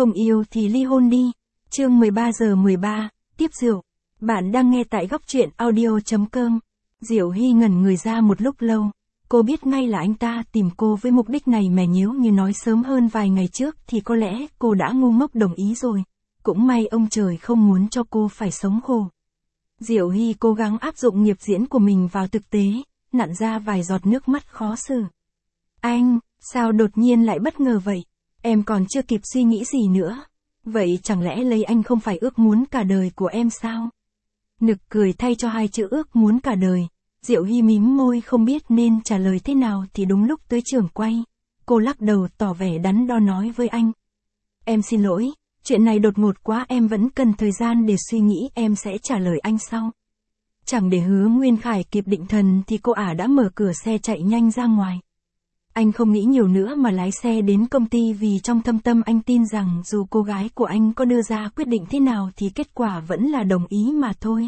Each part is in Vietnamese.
Không yêu thì ly hôn đi. Chương 13:13, tiếp rượu. Bạn đang nghe tại góc truyện audio.com. Diệu Hy ngẩn người ra một lúc lâu. Cô biết ngay là anh ta tìm cô với mục đích này, mà nếu như nói sớm hơn vài ngày trước thì có lẽ cô đã ngu ngốc đồng ý rồi. Cũng may ông trời không muốn cho cô phải sống khổ. Diệu Hy cố gắng áp dụng nghiệp diễn của mình vào thực tế, nặn ra vài giọt nước mắt khó xử. Anh, sao đột nhiên lại bất ngờ vậy? Em còn chưa kịp suy nghĩ gì nữa. Vậy chẳng lẽ lấy anh không phải ước muốn cả đời của em sao? Nực cười thay cho hai chữ ước muốn cả đời. Diệu Hy mím môi không biết nên trả lời thế nào thì đúng lúc tới trường quay. Cô lắc đầu tỏ vẻ đắn đo nói với anh. Em xin lỗi, chuyện này đột ngột quá, em vẫn cần thời gian để suy nghĩ, em sẽ trả lời anh sau. Chẳng để Hứa Nguyên Khải kịp định thần thì cô ả đã mở cửa xe chạy nhanh ra ngoài. Anh không nghĩ nhiều nữa mà lái xe đến công ty, vì trong thâm tâm anh tin rằng dù cô gái của anh có đưa ra quyết định thế nào thì kết quả vẫn là đồng ý mà thôi.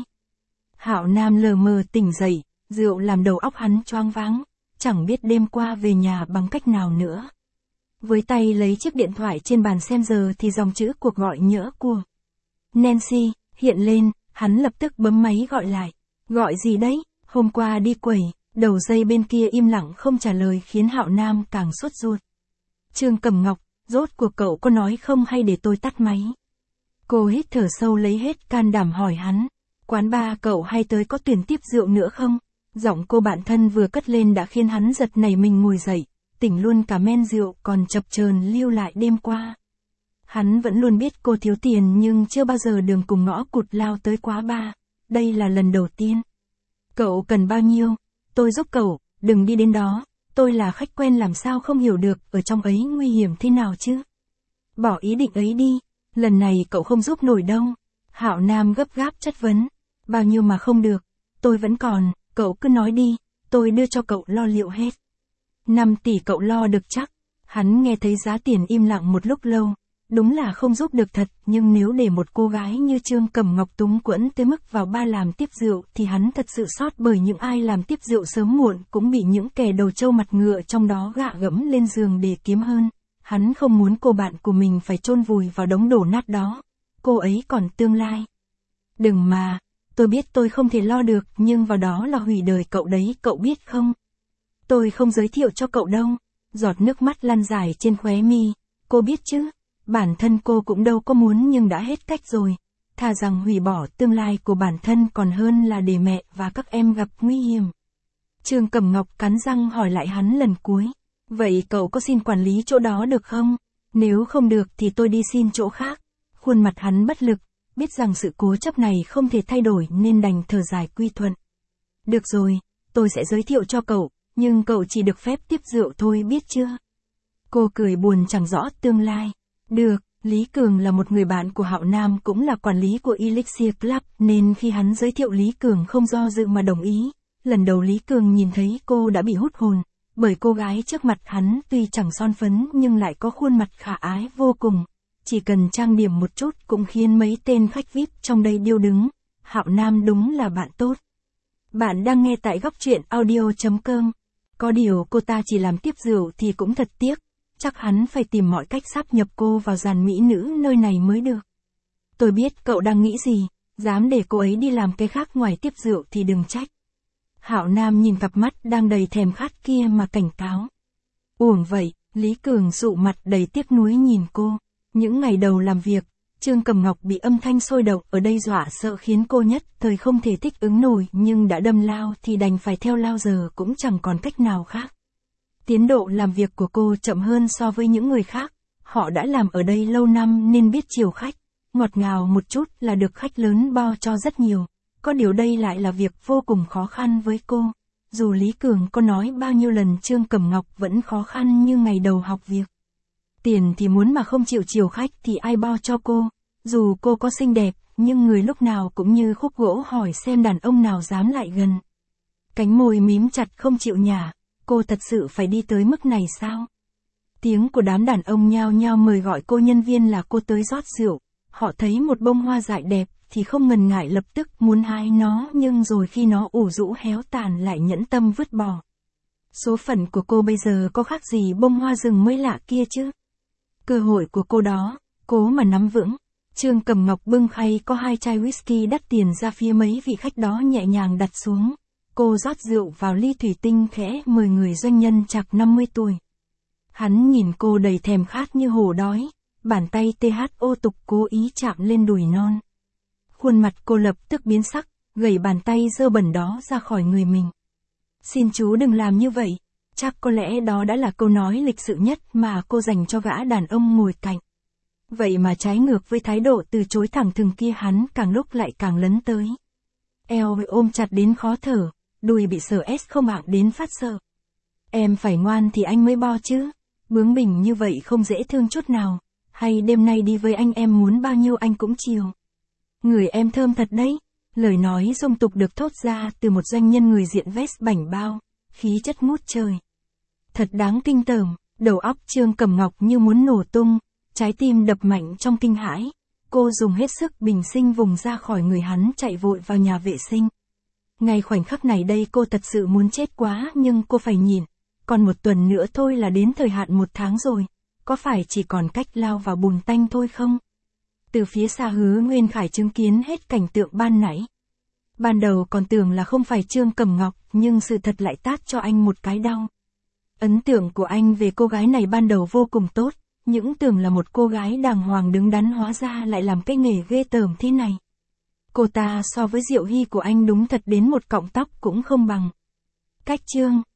Hạo Nam lờ mờ tỉnh dậy, rượu làm đầu óc hắn choáng váng, chẳng biết đêm qua về nhà bằng cách nào nữa. Với tay lấy chiếc điện thoại trên bàn xem giờ thì dòng chữ cuộc gọi nhỡ của Nancy hiện lên, hắn lập tức bấm máy gọi lại. Gọi gì đấy? Hôm qua đi quẩy. Đầu dây bên kia im lặng không trả lời khiến Hạo Nam càng sốt ruột. Trương Cẩm Ngọc, rốt cuộc cậu có nói không hay để tôi tắt máy? Cô hít thở sâu lấy hết can đảm hỏi hắn. Quán bar cậu hay tới có tuyển tiếp rượu nữa không? Giọng cô bạn thân vừa cất lên đã khiến hắn giật nảy mình ngồi dậy, tỉnh luôn cả men rượu còn chập chờn lưu lại đêm qua. Hắn vẫn luôn biết cô thiếu tiền nhưng chưa bao giờ đường cùng ngõ cụt lao tới quá bar. Đây là lần đầu tiên. Cậu cần bao nhiêu? Tôi giúp cậu, đừng đi đến đó, tôi là khách quen làm sao không hiểu được ở trong ấy nguy hiểm thế nào chứ. Bỏ ý định ấy đi, lần này cậu không giúp nổi đâu. Hạo Nam gấp gáp chất vấn. Bao nhiêu mà không được, tôi vẫn còn, cậu cứ nói đi, tôi đưa cho cậu lo liệu hết. 5 tỷ cậu lo được chắc. Hắn nghe thấy giá tiền im lặng một lúc lâu. Đúng là không giúp được thật, nhưng nếu để một cô gái như Trương Cẩm Ngọc túng quẫn tới mức vào bar làm tiếp rượu thì hắn thật sự xót, bởi những ai làm tiếp rượu sớm muộn cũng bị những kẻ đầu trâu mặt ngựa trong đó gạ gẫm lên giường để kiếm hơn. Hắn không muốn cô bạn của mình phải chôn vùi vào đống đổ nát đó. Cô ấy còn tương lai. Đừng mà, tôi biết tôi không thể lo được nhưng vào đó là hủy đời cậu đấy, cậu biết không? Tôi không giới thiệu cho cậu đâu. Giọt nước mắt lăn dài trên khóe mi. Cô biết chứ? Bản thân cô cũng đâu có muốn nhưng đã hết cách rồi. Thà rằng hủy bỏ tương lai của bản thân còn hơn là để mẹ và các em gặp nguy hiểm. Trương Cẩm Ngọc cắn răng hỏi lại hắn lần cuối. Vậy cậu có xin quản lý chỗ đó được không? Nếu không được thì tôi đi xin chỗ khác. Khuôn mặt hắn bất lực, biết rằng sự cố chấp này không thể thay đổi nên đành thở dài quy thuận. Được rồi, tôi sẽ giới thiệu cho cậu, nhưng cậu chỉ được phép tiếp rượu thôi biết chưa? Cô cười buồn chẳng rõ tương lai. Được, Lý Cường là một người bạn của Hạo Nam cũng là quản lý của Elixir Club nên khi hắn giới thiệu Lý Cường không do dự mà đồng ý. Lần đầu Lý Cường nhìn thấy cô đã bị hút hồn, bởi cô gái trước mặt hắn tuy chẳng son phấn nhưng lại có khuôn mặt khả ái vô cùng. Chỉ cần trang điểm một chút cũng khiến mấy tên khách VIP trong đây điêu đứng. Hạo Nam đúng là bạn tốt. Bạn đang nghe tại góc truyện audio.com. Có điều cô ta chỉ làm tiếp rượu thì cũng thật tiếc. Chắc hắn phải tìm mọi cách sáp nhập cô vào dàn mỹ nữ nơi này mới được. Tôi biết cậu đang nghĩ gì, dám để cô ấy đi làm cái khác ngoài tiếp rượu thì đừng trách. Hạo Nam nhìn cặp mắt đang đầy thèm khát kia mà cảnh cáo. Uổng vậy, Lý Cường dụ mặt đầy tiếc nuối nhìn cô. Những ngày đầu làm việc, Trương Cẩm Ngọc bị âm thanh sôi động ở đây dọa sợ khiến cô nhất thời không thể thích ứng nổi, nhưng đã đâm lao thì đành phải theo lao, giờ cũng chẳng còn cách nào khác. Tiến độ làm việc của cô chậm hơn so với những người khác. Họ đã làm ở đây lâu năm nên biết chiều khách. Ngọt ngào một chút là được khách lớn bao cho rất nhiều. Có điều đây lại là việc vô cùng khó khăn với cô. Dù Lý Cường có nói bao nhiêu lần Trương Cẩm Ngọc vẫn khó khăn như ngày đầu học việc. Tiền thì muốn mà không chịu chiều khách thì ai bao cho cô. Dù cô có xinh đẹp, nhưng người lúc nào cũng như khúc gỗ hỏi xem đàn ông nào dám lại gần. Cánh môi mím chặt không chịu nhả. Cô thật sự phải đi tới mức này sao? Tiếng của đám đàn ông nhao nhao mời gọi cô nhân viên là cô tới rót rượu. Họ thấy một bông hoa dại đẹp thì không ngần ngại lập tức muốn hái nó, nhưng rồi khi nó ủ rũ héo tàn lại nhẫn tâm vứt bỏ. Số phận của cô bây giờ có khác gì bông hoa rừng mới lạ kia chứ? Cơ hội của cô đó, cố mà nắm vững. Trương Cẩm Ngọc bưng khay có 2 chai whisky đắt tiền ra phía mấy vị khách đó nhẹ nhàng đặt xuống. Cô rót rượu vào ly thủy tinh khẽ mời người doanh nhân chạc 50 tuổi. Hắn nhìn cô đầy thèm khát như hổ đói, bàn tay THO tục cố ý chạm lên đùi non. Khuôn mặt cô lập tức biến sắc, gẩy bàn tay dơ bẩn đó ra khỏi người mình. Xin chú đừng làm như vậy, chắc có lẽ đó đã là câu nói lịch sự nhất mà cô dành cho gã đàn ông ngồi cạnh. Vậy mà trái ngược với thái độ từ chối thẳng thừng kia hắn càng lúc lại càng lấn tới. Eo ôm chặt đến khó thở, đùi bị sờ S không ạng đến phát sợ. Em phải ngoan thì anh mới bo chứ, bướng bỉnh như vậy không dễ thương chút nào, hay đêm nay đi với anh em muốn bao nhiêu anh cũng chiều. Người em thơm thật đấy, lời nói dung tục được thốt ra từ một doanh nhân người diện vest bảnh bao, khí chất ngút trời. Thật đáng kinh tởm, đầu óc Trương Cẩm Ngọc như muốn nổ tung, trái tim đập mạnh trong kinh hãi. Cô dùng hết sức bình sinh vùng ra khỏi người hắn chạy vội vào nhà vệ sinh. Ngay khoảnh khắc này đây cô thật sự muốn chết quá nhưng cô phải nhịn. Còn 1 tuần nữa thôi là đến thời hạn 1 tháng rồi. Có phải chỉ còn cách lao vào bùn tanh thôi không? Từ phía xa Hứa Nguyên Khải chứng kiến hết cảnh tượng ban nãy. Ban đầu còn tưởng là không phải Trương Cẩm Ngọc nhưng sự thật lại tát cho anh một cái đau. Ấn tượng của anh về cô gái này ban đầu vô cùng tốt. Những tưởng là một cô gái đàng hoàng đứng đắn hóa ra lại làm cái nghề ghê tởm thế này. Cô ta so với Diệu Hy của anh đúng thật đến một cọng tóc cũng không bằng. Cách Trương